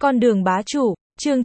Con đường bá chủ, chương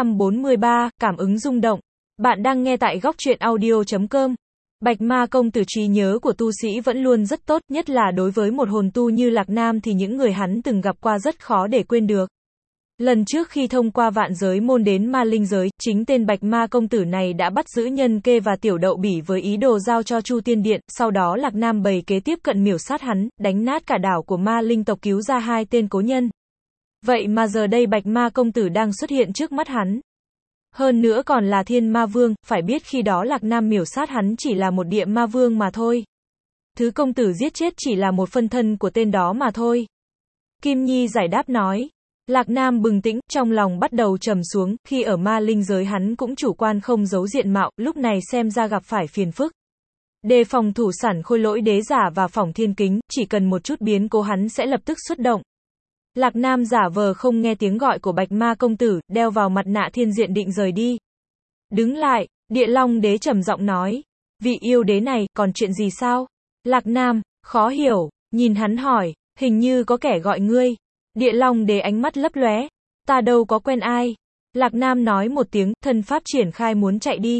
943, cảm ứng rung động. Bạn đang nghe tại góc truyện audio.com. Bạch Ma công tử trí nhớ của tu sĩ vẫn luôn rất tốt, nhất là đối với một hồn tu như Lạc Nam thì những người hắn từng gặp qua rất khó để quên được. Lần trước khi thông qua vạn giới môn đến ma linh giới, chính tên Bạch Ma công tử này đã bắt giữ Nhân Kê và Tiểu Đậu Bỉ với ý đồ giao cho Chu Tiên Điện, sau đó Lạc Nam bày kế tiếp cận miểu sát hắn, đánh nát cả đảo của ma linh tộc, cứu ra hai tên cố nhân. Vậy mà giờ đây Bạch Ma công tử đang xuất hiện trước mắt hắn. Hơn nữa còn là Thiên Ma Vương, phải biết khi đó Lạc Nam miểu sát hắn chỉ là một địa ma vương mà thôi. Thứ công tử giết chết chỉ là một phân thân của tên đó mà thôi. Kim Nhi giải đáp nói. Lạc Nam bừng tỉnh, trong lòng bắt đầu trầm xuống, khi ở ma linh giới hắn cũng chủ quan không giấu diện mạo, lúc này xem ra gặp phải phiền phức. Đề phòng thủ sản khôi lỗi đế giả và phỏng thiên kính, chỉ cần một chút biến cố hắn sẽ lập tức xuất động. Lạc Nam giả vờ không nghe tiếng gọi của Bạch Ma công tử, đeo vào mặt nạ thiên diện định rời đi. Đứng lại, Địa Long đế trầm giọng nói. Vị yêu đế này, còn chuyện gì sao? Lạc Nam, khó hiểu, nhìn hắn hỏi, hình như có kẻ gọi ngươi. Địa Long đế ánh mắt lấp lóe. Ta đâu có quen ai. Lạc Nam nói một tiếng, thân pháp triển khai muốn chạy đi.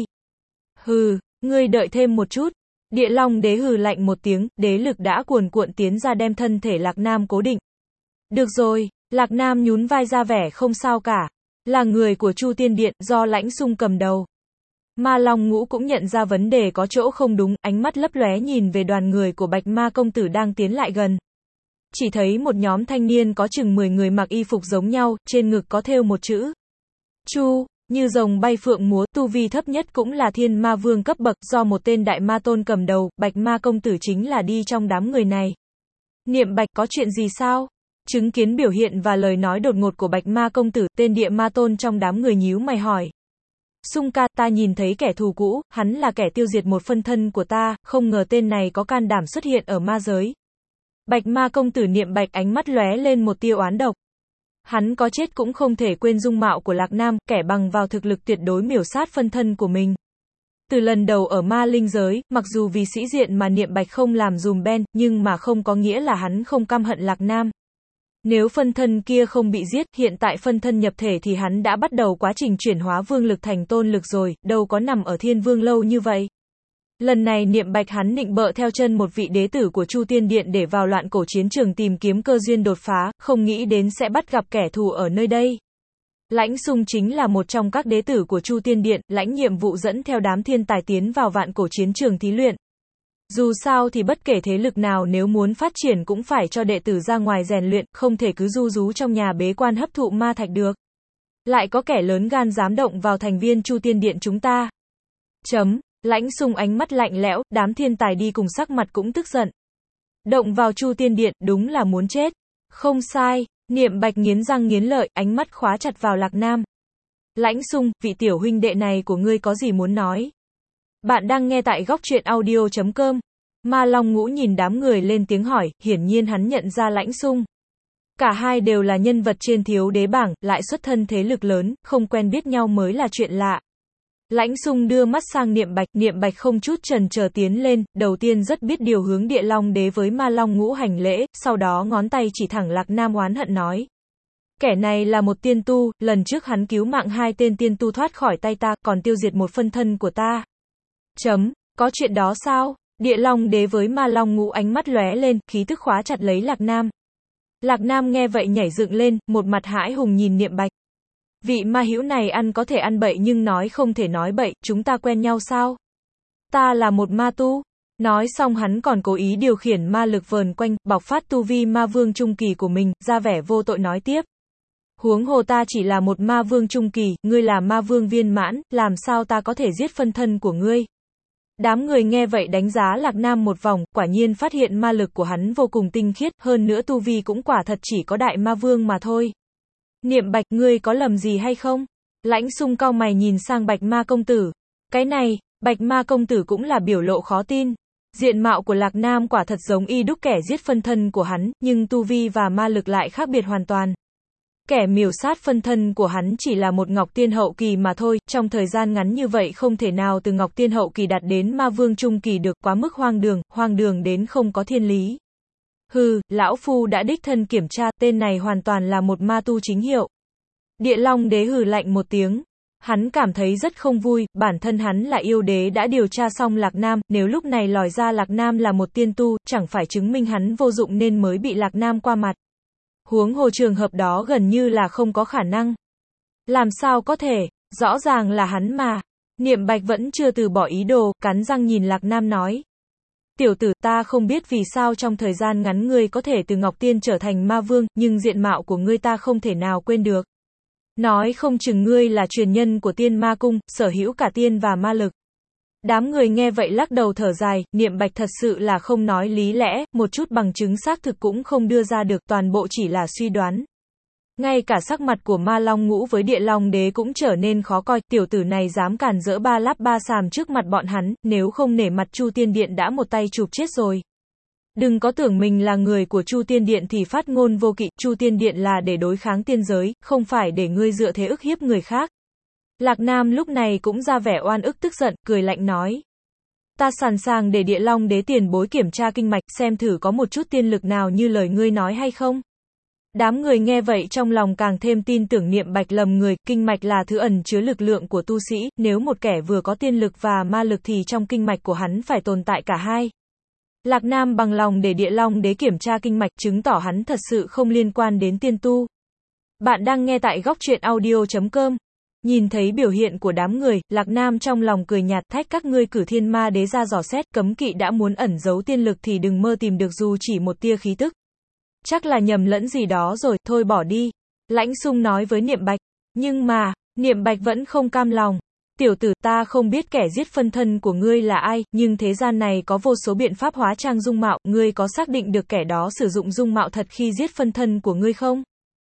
Hừ, ngươi đợi thêm một chút. Địa Long đế hừ lạnh một tiếng, đế lực đã cuồn cuộn tiến ra đem thân thể Lạc Nam cố định. Được rồi, Lạc Nam nhún vai ra vẻ không sao cả. Là người của Chu Tiên Điện, do Lãnh Xung cầm đầu. Ma Long Ngũ cũng nhận ra vấn đề có chỗ không đúng, ánh mắt lấp lóe nhìn về đoàn người của Bạch Ma công tử đang tiến lại gần. Chỉ thấy một nhóm thanh niên có chừng 10 người mặc y phục giống nhau, trên ngực có thêu một chữ Chu, như rồng bay phượng múa, tu vi thấp nhất cũng là Thiên Ma Vương cấp bậc, do một tên đại ma tôn cầm đầu, Bạch Ma công tử chính là đi trong đám người này. Niệm Bạch, có chuyện gì sao? Chứng kiến biểu hiện và lời nói đột ngột của Bạch Ma công tử, tên địa ma tôn trong đám người nhíu mày hỏi. Xung ca, ta nhìn thấy kẻ thù cũ, hắn là kẻ tiêu diệt một phân thân của ta, không ngờ tên này có can đảm xuất hiện ở ma giới. Bạch Ma công tử Niệm Bạch ánh mắt lóe lên một tia oán độc. Hắn có chết cũng không thể quên dung mạo của Lạc Nam, kẻ bằng vào thực lực tuyệt đối miểu sát phân thân của mình. Từ lần đầu ở ma linh giới, mặc dù vì sĩ diện mà Niệm Bạch không làm dùm ben, nhưng mà không có nghĩa là hắn không căm hận Lạc Nam. Nếu phân thân kia không bị giết, hiện tại phân thân nhập thể thì hắn đã bắt đầu quá trình chuyển hóa vương lực thành tôn lực rồi, đâu có nằm ở thiên vương lâu như vậy. Lần này Niệm Bạch hắn nịnh bợ theo chân một vị đế tử của Chu Tiên Điện để vào loạn cổ chiến trường tìm kiếm cơ duyên đột phá, không nghĩ đến sẽ bắt gặp kẻ thù ở nơi đây. Lãnh Xung chính là một trong các đế tử của Chu Tiên Điện, lãnh nhiệm vụ dẫn theo đám thiên tài tiến vào vạn cổ chiến trường thí luyện. Dù sao thì bất kể thế lực nào nếu muốn phát triển cũng phải cho đệ tử ra ngoài rèn luyện, không thể cứ ru rú trong nhà bế quan hấp thụ ma thạch được. Lại có kẻ lớn gan dám động vào thành viên Chu Tiên Điện chúng ta. Lãnh Xung ánh mắt lạnh lẽo, đám thiên tài đi cùng sắc mặt cũng tức giận. Động vào Chu Tiên Điện, đúng là muốn chết. Không sai, Niệm Bạch nghiến răng nghiến lợi, ánh mắt khóa chặt vào Lạc Nam. Lãnh Xung, vị tiểu huynh đệ này của ngươi có gì muốn nói? Bạn đang nghe tại góc truyện audio.com. Ma Long Ngũ nhìn đám người lên tiếng hỏi, hiển nhiên hắn nhận ra Lãnh Xung. Cả hai đều là nhân vật trên thiếu đế bảng, lại xuất thân thế lực lớn, không quen biết nhau mới là chuyện lạ. Lãnh Xung đưa mắt sang Niệm Bạch không chút chần chờ tiến lên, đầu tiên rất biết điều hướng Địa Long đế với Ma Long Ngũ hành lễ, sau đó ngón tay chỉ thẳng Lạc Nam oán hận nói. Kẻ này là một tiên tu, lần trước hắn cứu mạng hai tên tiên tu thoát khỏi tay ta, còn tiêu diệt một phân thân của ta. Có chuyện đó sao? Địa Long đế với Ma Long Ngũ ánh mắt lóe lên, khí tức khóa chặt lấy Lạc Nam. Lạc Nam nghe vậy nhảy dựng lên, một mặt hãi hùng nhìn Niệm Bạch. Vị ma hữu này ăn có thể ăn bậy nhưng nói không thể nói bậy, chúng ta quen nhau sao? Ta là một ma tu. Nói xong hắn còn cố ý điều khiển ma lực vờn quanh, bộc phát tu vi ma vương trung kỳ của mình, ra vẻ vô tội nói tiếp. Huống hồ ta chỉ là một ma vương trung kỳ, ngươi là ma vương viên mãn, làm sao ta có thể giết phân thân của ngươi? Đám người nghe vậy đánh giá Lạc Nam một vòng, quả nhiên phát hiện ma lực của hắn vô cùng tinh khiết, hơn nữa tu vi cũng quả thật chỉ có đại ma vương mà thôi. Niệm Bạch, ngươi có lầm gì hay không? Lãnh Xung cau mày nhìn sang Bạch Ma công tử. Cái này, Bạch Ma công tử cũng là biểu lộ khó tin. Diện mạo của Lạc Nam quả thật giống y đúc kẻ giết phân thân của hắn, nhưng tu vi và ma lực lại khác biệt hoàn toàn. Kẻ miểu sát phân thân của hắn chỉ là một Ngọc Tiên hậu kỳ mà thôi, trong thời gian ngắn như vậy không thể nào từ Ngọc Tiên hậu kỳ đạt đến ma vương trung kỳ được, quá mức hoang đường đến không có thiên lý. Hừ, lão phu đã đích thân kiểm tra, tên này hoàn toàn là một ma tu chính hiệu. Địa Long Đế hừ lạnh một tiếng. Hắn cảm thấy rất không vui, bản thân hắn là yêu đế đã điều tra xong Lạc Nam, nếu lúc này lòi ra Lạc Nam là một tiên tu, chẳng phải chứng minh hắn vô dụng nên mới bị Lạc Nam qua mặt. Huống hồ trường hợp đó gần như là không có khả năng. Làm sao có thể, rõ ràng là hắn mà. Niệm Bạch vẫn chưa từ bỏ ý đồ, cắn răng nhìn Lạc Nam nói. Tiểu tử, ta không biết vì sao trong thời gian ngắn ngươi có thể từ Ngọc Tiên trở thành ma vương, nhưng diện mạo của ngươi ta không thể nào quên được. Nói không chừng ngươi là truyền nhân của Tiên Ma Cung, sở hữu cả tiên và ma lực. Đám người nghe vậy lắc đầu thở dài, Niệm Bạch thật sự là không nói lý lẽ, một chút bằng chứng xác thực cũng không đưa ra được, toàn bộ chỉ là suy đoán. Ngay cả sắc mặt của Ma Long Ngũ với Địa Long Đế cũng trở nên khó coi, tiểu tử này dám càn rỡ ba lắp ba xàm trước mặt bọn hắn, nếu không nể mặt Chu Tiên Điện đã một tay chụp chết rồi. Đừng có tưởng mình là người của Chu Tiên Điện thì phát ngôn vô kỵ, Chu Tiên Điện là để đối kháng tiên giới, không phải để ngươi dựa thế ức hiếp người khác. Lạc Nam lúc này cũng ra vẻ oan ức tức giận, cười lạnh nói. Ta sẵn sàng để Địa Long Đế tiền bối kiểm tra kinh mạch, xem thử có một chút tiên lực nào như lời ngươi nói hay không. Đám người nghe vậy trong lòng càng thêm tin tưởng Niệm Bạch lầm người, kinh mạch là thứ ẩn chứa lực lượng của tu sĩ, nếu một kẻ vừa có tiên lực và ma lực thì trong kinh mạch của hắn phải tồn tại cả hai. Lạc Nam bằng lòng để Địa Long Đế kiểm tra kinh mạch, chứng tỏ hắn thật sự không liên quan đến tiên tu. Bạn đang nghe tại góc truyện audio.com. Nhìn thấy biểu hiện của đám người, Lạc Nam trong lòng cười nhạt, thách các ngươi cử Thiên Ma Đế ra dò xét, cấm kỵ đã muốn ẩn giấu tiên lực thì đừng mơ tìm được dù chỉ một tia khí tức. Chắc là nhầm lẫn gì đó rồi, thôi bỏ đi. Lãnh Xung nói với Niệm Bạch. Nhưng mà, Niệm Bạch vẫn không cam lòng. Tiểu tử, ta không biết kẻ giết phân thân của ngươi là ai, nhưng thế gian này có vô số biện pháp hóa trang dung mạo, ngươi có xác định được kẻ đó sử dụng dung mạo thật khi giết phân thân của ngươi không?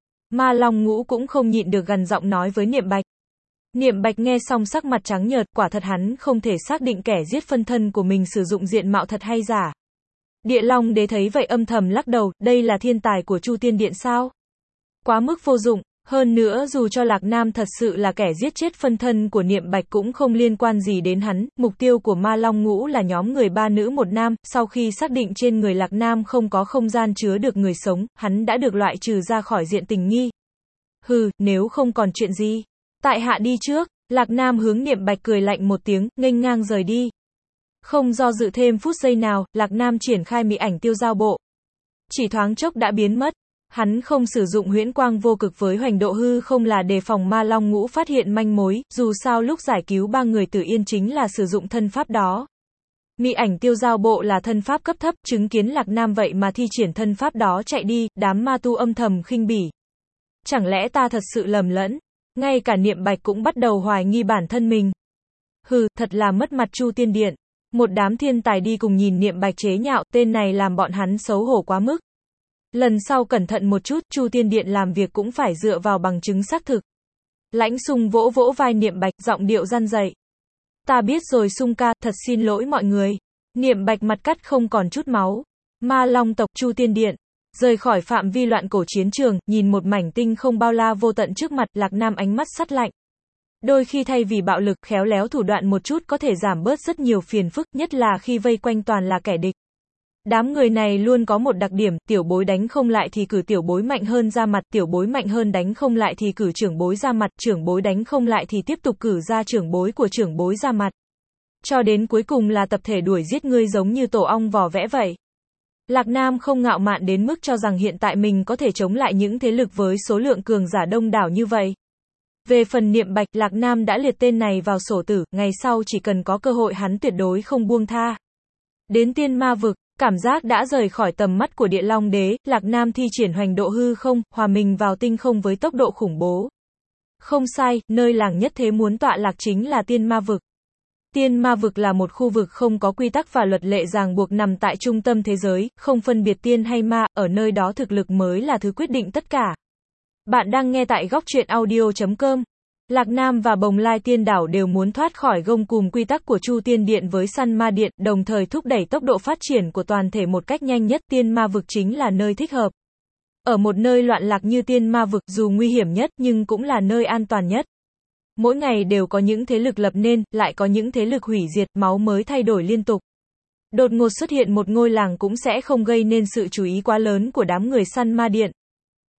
Ma Long Ngũ cũng không nhịn được gằn giọng nói với Niệm Bạch. Niệm Bạch nghe xong sắc mặt trắng nhợt, quả thật hắn không thể xác định kẻ giết phân thân của mình sử dụng diện mạo thật hay giả. Địa Long Đế thấy vậy âm thầm lắc đầu, đây là thiên tài của Chu Tiên Điện sao? Quá mức vô dụng, hơn nữa dù cho Lạc Nam thật sự là kẻ giết chết phân thân của Niệm Bạch cũng không liên quan gì đến hắn, mục tiêu của Ma Long Ngũ là nhóm người 3 nữ 1 nam, sau khi xác định trên người Lạc Nam không có không gian chứa được người sống, hắn đã được loại trừ ra khỏi diện tình nghi. Hừ, nếu không còn chuyện gì, tại hạ đi trước. Lạc Nam hướng Niệm Bạch cười lạnh một tiếng, nghênh ngang rời đi. Không do dự thêm phút giây nào, Lạc Nam triển khai mị ảnh tiêu giao bộ. Chỉ thoáng chốc đã biến mất. Hắn không sử dụng huyễn quang vô cực với hoành độ hư không là đề phòng Ma Long Ngũ phát hiện manh mối, dù sao lúc giải cứu 3 người Tử Yên chính là sử dụng thân pháp đó. Mị ảnh tiêu giao bộ là thân pháp cấp thấp, chứng kiến Lạc Nam vậy mà thi triển thân pháp đó chạy đi, đám ma tu âm thầm khinh bỉ. Chẳng lẽ ta thật sự lầm lẫn? Ngay cả Niệm Bạch cũng bắt đầu hoài nghi bản thân mình. Hừ, thật là mất mặt Chu Tiên Điện. Một đám thiên tài đi cùng nhìn Niệm Bạch chế nhạo, tên này làm bọn hắn xấu hổ quá mức. Lần sau cẩn thận một chút, Chu Tiên Điện làm việc cũng phải dựa vào bằng chứng xác thực. Lãnh Xung vỗ vỗ vai Niệm Bạch, giọng điệu răn dạy. Ta biết rồi Xung ca, thật xin lỗi mọi người. Niệm Bạch mặt cắt không còn chút máu. Ma Long tộc Chu Tiên Điện. Rời khỏi phạm vi loạn cổ chiến trường, nhìn một mảnh tinh không bao la vô tận trước mặt, Lạc Nam ánh mắt sắt lạnh. Đôi khi thay vì bạo lực, khéo léo thủ đoạn một chút có thể giảm bớt rất nhiều phiền phức, nhất là khi vây quanh toàn là kẻ địch. Đám người này luôn có một đặc điểm, tiểu bối đánh không lại thì cử tiểu bối mạnh hơn ra mặt, tiểu bối mạnh hơn đánh không lại thì cử trưởng bối ra mặt, trưởng bối đánh không lại thì tiếp tục cử ra trưởng bối của trưởng bối ra mặt. Cho đến cuối cùng là tập thể đuổi giết ngươi giống như tổ ong vò vẽ vậy. Lạc Nam không ngạo mạn đến mức cho rằng hiện tại mình có thể chống lại những thế lực với số lượng cường giả đông đảo như vậy. Về phần Niệm Bạch, Lạc Nam đã liệt tên này vào sổ tử, ngày sau chỉ cần có cơ hội hắn tuyệt đối không buông tha. Đến Tiên Ma Vực, cảm giác đã rời khỏi tầm mắt của Địa Long Đế, Lạc Nam thi triển hoành độ hư không, hòa mình vào tinh không với tốc độ khủng bố. Không sai, nơi làng nhất thế muốn tọa lạc chính là Tiên Ma Vực. Tiên Ma Vực là một khu vực không có quy tắc và luật lệ ràng buộc nằm tại trung tâm thế giới, không phân biệt tiên hay ma, ở nơi đó thực lực mới là thứ quyết định tất cả. Bạn đang nghe tại góc truyện audio.com. Lạc Nam và Bồng Lai Tiên Đảo đều muốn thoát khỏi gông cùm quy tắc của Chu Tiên Điện với Săn Ma Điện, đồng thời thúc đẩy tốc độ phát triển của toàn thể một cách nhanh nhất. Tiên Ma Vực chính là nơi thích hợp. Ở một nơi loạn lạc như Tiên Ma Vực, dù nguy hiểm nhất nhưng cũng là nơi an toàn nhất. Mỗi ngày đều có những thế lực lập nên, lại có những thế lực hủy diệt, máu mới thay đổi liên tục. Đột ngột xuất hiện một ngôi làng cũng sẽ không gây nên sự chú ý quá lớn của đám người Săn Ma Điện.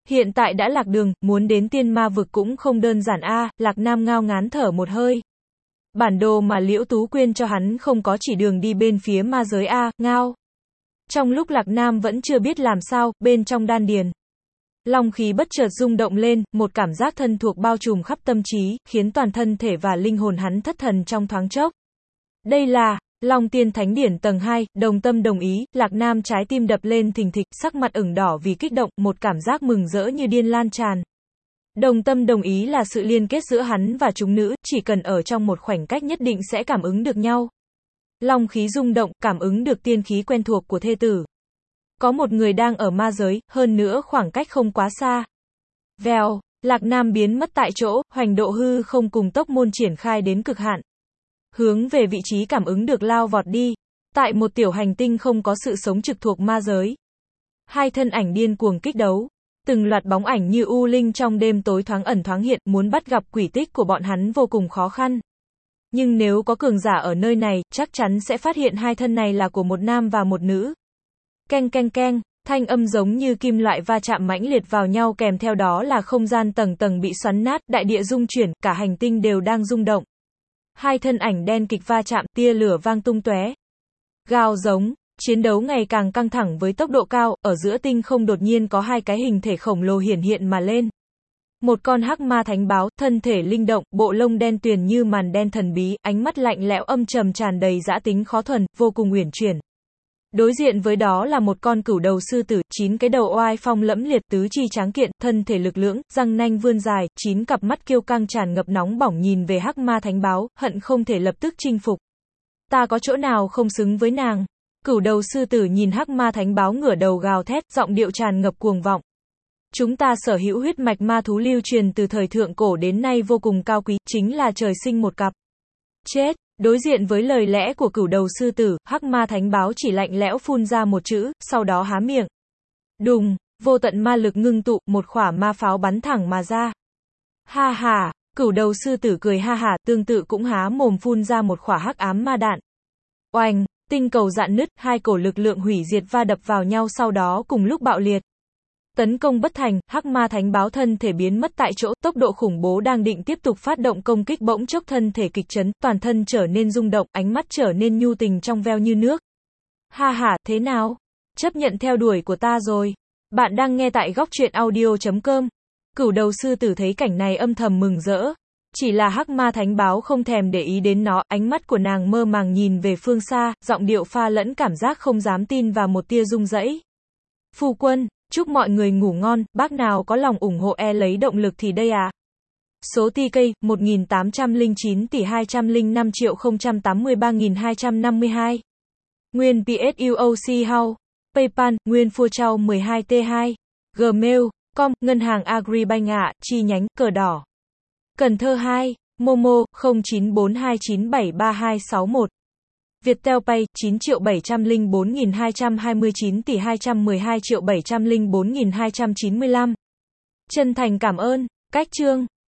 Hiện tại đã lạc đường, muốn đến tiên ma vực cũng không đơn giản a. Lạc Nam ngao ngán thở một hơi. Bản đồ mà Liễu Tú Quyên cho hắn không có chỉ đường đi bên phía ma giới a, ngao. Trong lúc Lạc Nam vẫn chưa biết làm sao, bên trong đan điền, long khí bất chợt rung động lên, một cảm giác thân thuộc bao trùm khắp tâm trí, khiến toàn thân thể và linh hồn hắn thất thần trong thoáng chốc. Đây là Long Tiên Thánh Điển tầng 2, đồng tâm đồng ý, Lạc Nam trái tim đập lên thình thịch, sắc mặt ửng đỏ vì kích động, một cảm giác mừng rỡ như điên lan tràn. Đồng tâm đồng ý là sự liên kết giữa hắn và chúng nữ, chỉ cần ở trong một khoảnh cách nhất định sẽ cảm ứng được nhau. Long khí rung động, cảm ứng được tiên khí quen thuộc của thê tử. Có một người đang ở ma giới, hơn nữa khoảng cách không quá xa. Vèo, Lạc Nam biến mất tại chỗ, hoành độ hư không cùng tốc môn triển khai đến cực hạn. Hướng về vị trí cảm ứng được lao vọt đi. Tại một tiểu hành tinh không có sự sống trực thuộc ma giới. Hai thân ảnh điên cuồng kích đấu. Từng loạt bóng ảnh như u linh trong đêm tối thoáng ẩn thoáng hiện, muốn bắt gặp quỷ tích của bọn hắn vô cùng khó khăn. Nhưng nếu có cường giả ở nơi này, chắc chắn sẽ phát hiện hai thân này là của một nam và một nữ. Keng keng keng, thanh âm giống như kim loại va chạm mãnh liệt vào nhau, kèm theo đó là không gian tầng tầng bị xoắn nát, đại địa rung chuyển, cả hành tinh đều đang rung động. Hai thân ảnh đen kịch va chạm, tia lửa vang tung tóe. Gào giống, chiến đấu ngày càng căng thẳng với tốc độ cao, ở giữa tinh không đột nhiên có hai cái hình thể khổng lồ hiển hiện mà lên. Một con hắc ma thánh báo, thân thể linh động, bộ lông đen tuyền như màn đen thần bí, ánh mắt lạnh lẽo âm trầm tràn đầy dã tính khó thuần, vô cùng uyển chuyển. Đối diện với đó là một con cửu đầu sư tử, 9 cái đầu oai phong lẫm liệt, tứ chi tráng kiện, thân thể lực lưỡng, răng nanh vươn dài, 9 cặp mắt kiêu căng tràn ngập nóng bỏng nhìn về hắc ma thánh báo, hận không thể lập tức chinh phục. Ta có chỗ nào không xứng với nàng? Cửu đầu sư tử nhìn hắc ma thánh báo ngửa đầu gào thét, giọng điệu tràn ngập cuồng vọng. Chúng ta sở hữu huyết mạch ma thú lưu truyền từ thời thượng cổ đến nay vô cùng cao quý, chính là trời sinh một cặp. Chết! Đối diện với lời lẽ của cửu đầu sư tử, hắc ma thánh báo chỉ lạnh lẽo phun ra một chữ, sau đó há miệng. Đùng, vô tận ma lực ngưng tụ, một quả ma pháo bắn thẳng mà ra. Ha ha, cửu đầu sư tử cười ha hả, tương tự cũng há mồm phun ra một quả hắc ám ma đạn. Oanh, tinh cầu rạn nứt, hai cổ lực lượng hủy diệt va đập vào nhau sau đó cùng lúc bạo liệt. Tấn công bất thành, hắc ma thánh báo thân thể biến mất tại chỗ, tốc độ khủng bố đang định tiếp tục phát động công kích bỗng chốc thân thể kịch chấn, toàn thân trở nên rung động, ánh mắt trở nên nhu tình trong veo như nước. Ha ha, thế nào? Chấp nhận theo đuổi của ta rồi. Bạn đang nghe tại góc truyện audio.com. Cửu đầu sư tử thấy cảnh này âm thầm mừng rỡ. Chỉ là hắc ma thánh báo không thèm để ý đến nó, ánh mắt của nàng mơ màng nhìn về phương xa, giọng điệu pha lẫn cảm giác không dám tin và một tia rung rẩy. Phu quân, chúc mọi người ngủ ngon, bác nào có lòng ủng hộ lấy động lực thì đây à. Số TK, 1809 tỷ 205 triệu 083.252. Nguyên PSUOC House. PayPal, Nguyên Phua Trao 12T2. Gmail, com, Ngân hàng Agribank ạ, chi nhánh, cờ đỏ. Cần Thơ 2, Momo, 0942973261. Viettel Pay, 9.704.229 tỷ 212.704.295. Chân thành cảm ơn. Cách chương.